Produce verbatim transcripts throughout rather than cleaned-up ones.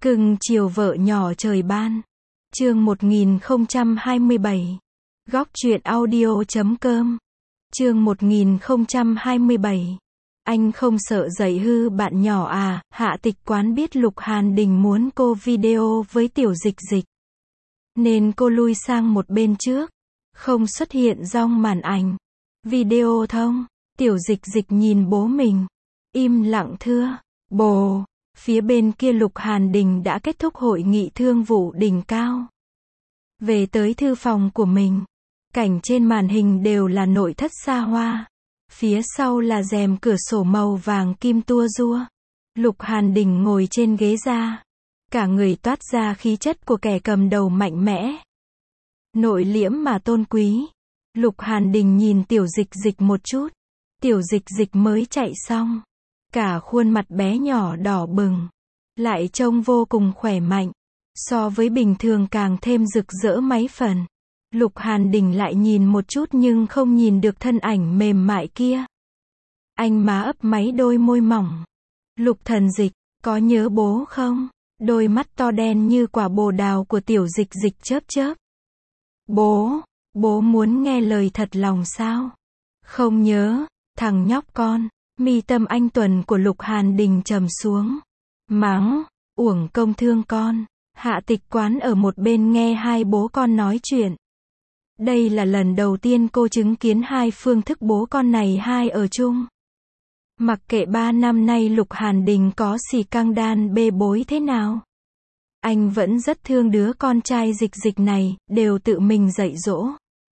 Cưng chiều vợ nhỏ trời ban. Chương một nghìn không trăm hai mươi bảy. Góc truyện audio chấm com. Chương một nghìn không trăm hai mươi bảy. Anh không sợ dạy hư bạn nhỏ à? Hạ Tịch Quán biết Lục Hàn Đình muốn cô video với Tiểu Dịch Dịch, nên cô lui sang một bên trước, không xuất hiện trong màn ảnh video thông. Tiểu Dịch Dịch nhìn bố mình, im lặng thưa, bố. Phía bên kia Lục Hàn Đình đã kết thúc hội nghị thương vụ đỉnh cao. Về tới thư phòng của mình, cảnh trên màn hình đều là nội thất xa hoa. Phía sau là rèm cửa sổ màu vàng kim tua rua. Lục Hàn Đình ngồi trên ghế da, cả người toát ra khí chất của kẻ cầm đầu mạnh mẽ, nội liễm mà tôn quý. Lục Hàn Đình nhìn Tiểu Dịch Dịch một chút. Tiểu Dịch Dịch mới chạy xong, cả khuôn mặt bé nhỏ đỏ bừng, lại trông vô cùng khỏe mạnh, so với bình thường càng thêm rực rỡ mấy phần. Lục Hàn Đình lại nhìn một chút nhưng không nhìn được thân ảnh mềm mại kia. Anh má ấp máy đôi môi mỏng. Lục Thần Dịch, có nhớ bố không? Đôi mắt to đen như quả bồ đào của Tiểu Dịch Dịch chớp chớp. Bố, bố muốn nghe lời thật lòng sao? Không nhớ, thằng nhóc con. Mi tâm anh tuần của Lục Hàn Đình trầm xuống. Mắng, uổng công thương con. Hạ Tịch Quán ở một bên nghe hai bố con nói chuyện. Đây là lần đầu tiên cô chứng kiến hai phương thức bố con này hai ở chung. Mặc kệ ba năm nay Lục Hàn Đình có xì căng đan bê bối thế nào, anh vẫn rất thương đứa con trai Dịch Dịch này, đều tự mình dạy dỗ.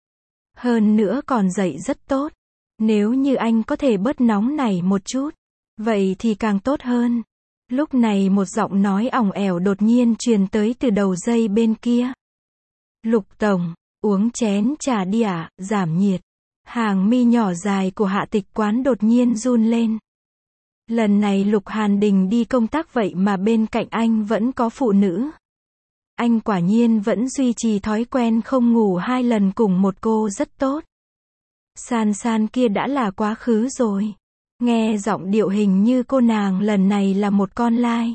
Hơn nữa còn dạy rất tốt. Nếu như anh có thể bớt nóng nảy một chút, vậy thì càng tốt hơn. Lúc này một giọng nói ỏng ẻo đột nhiên truyền tới từ đầu dây bên kia. Lục Tổng, uống chén trà đi ạ, à, giảm nhiệt. Hàng mi nhỏ dài của Hạ Tịch Quán đột nhiên run lên. Lần này Lục Hàn Đình đi công tác vậy mà bên cạnh anh vẫn có phụ nữ. Anh quả nhiên vẫn duy trì thói quen không ngủ hai lần cùng một cô rất tốt. San San kia đã là quá khứ rồi. Nghe giọng điệu hình như cô nàng lần này là một con lai.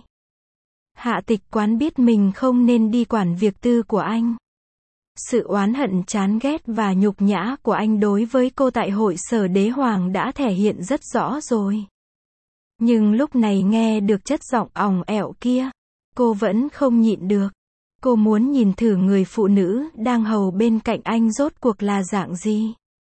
Hạ Tịch Quán biết mình không nên đi quản việc tư của anh. Sự oán hận chán ghét và nhục nhã của anh đối với cô tại hội sở đế hoàng đã thể hiện rất rõ rồi. Nhưng lúc này nghe được chất giọng ỏng ẻo kia, cô vẫn không nhịn được. Cô muốn nhìn thử người phụ nữ đang hầu bên cạnh anh rốt cuộc là dạng gì.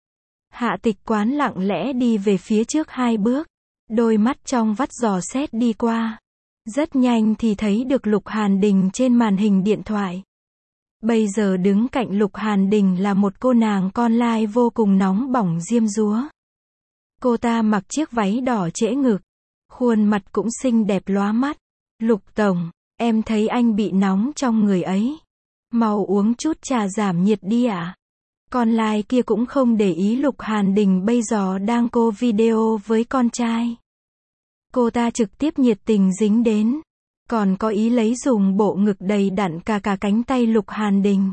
Hạ Tịch Quán lặng lẽ đi về phía trước hai bước, đôi mắt trong vắt dò xét đi qua. Rất nhanh thì thấy được Lục Hàn Đình trên màn hình điện thoại. Bây giờ đứng cạnh Lục Hàn Đình là một cô nàng con lai vô cùng nóng bỏng diêm dúa. Cô ta mặc chiếc váy đỏ trễ ngực, khuôn mặt cũng xinh đẹp lóa mắt. Lục Tổng, em thấy anh bị nóng trong người ấy. Mau uống chút trà giảm nhiệt đi ạ. À? Con lai kia cũng không để ý Lục Hàn Đình bây giờ đang cô video với con trai. Cô ta trực tiếp nhiệt tình dính đến, còn có ý lấy dùng bộ ngực đầy đặn cả cả cánh tay Lục Hàn Đình.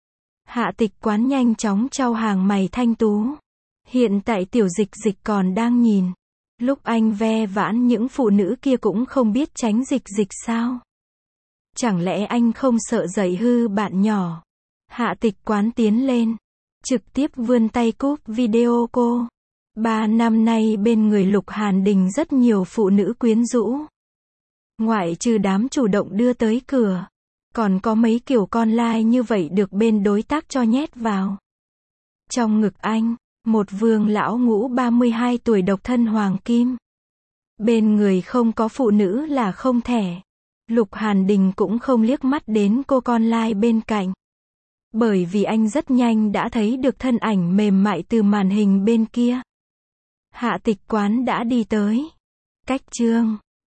Hạ Tịch Quán nhanh chóng chau hàng mày thanh tú. Hiện tại Tiểu Dịch Dịch còn đang nhìn. Lúc anh ve vãn những phụ nữ kia cũng không biết tránh Dịch Dịch sao? Chẳng lẽ anh không sợ dạy hư bạn nhỏ? Hạ Tịch Quán tiến lên, trực tiếp vươn tay cúp video cô. Ba năm nay bên người Lục Hàn Đình rất nhiều phụ nữ quyến rũ. Ngoại trừ đám chủ động đưa tới cửa, còn có mấy kiểu con lai như vậy được bên đối tác cho nhét vào. Trong ngực anh, một vương lão ngũ ba mươi hai tuổi độc thân hoàng kim. Bên người không có phụ nữ là không thể. Lục Hàn Đình cũng không liếc mắt đến cô con lai bên cạnh. Bởi vì anh rất nhanh đã thấy được thân ảnh mềm mại từ màn hình bên kia. Hạ Tịch Quán đã đi tới. Cách chương